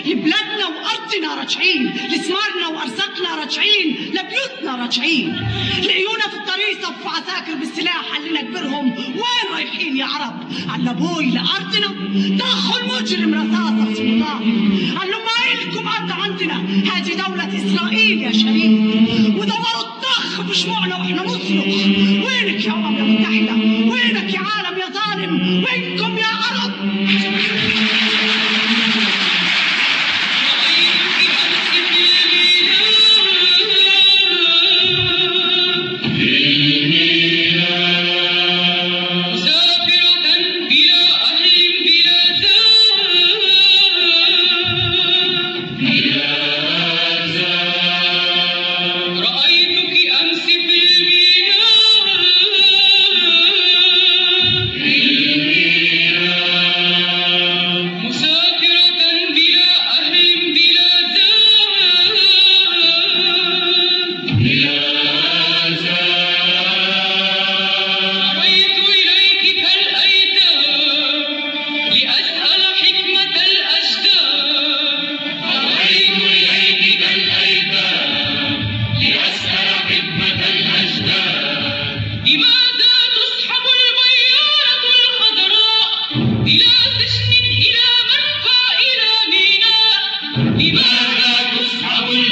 لبلادنا وأرضنا راجعين، لثمارنا وأرزاقنا راجعين، لبيوتنا راجعين. لقيونا في الطريق صفوا عساكر بالسلاح، قال كبرهم وين رايحين يا عرب؟ قال أبوي لأرضنا، طاخوا المجرم رصاصة في سلطان. قال له ما إلكم أرض عندنا، هذه دولة إسرائيل يا شريف. ودوروا الطخ بشموعنا وإحنا نصرخ وينك يا أمم المتحدة؟ وينك يا عالم يا ظالم؟ وينكم يا عرب؟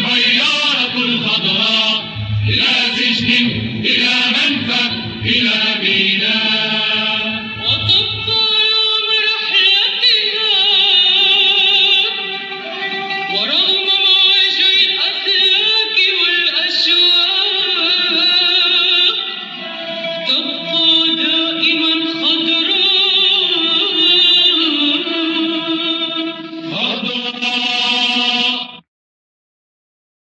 إلى منفى إلى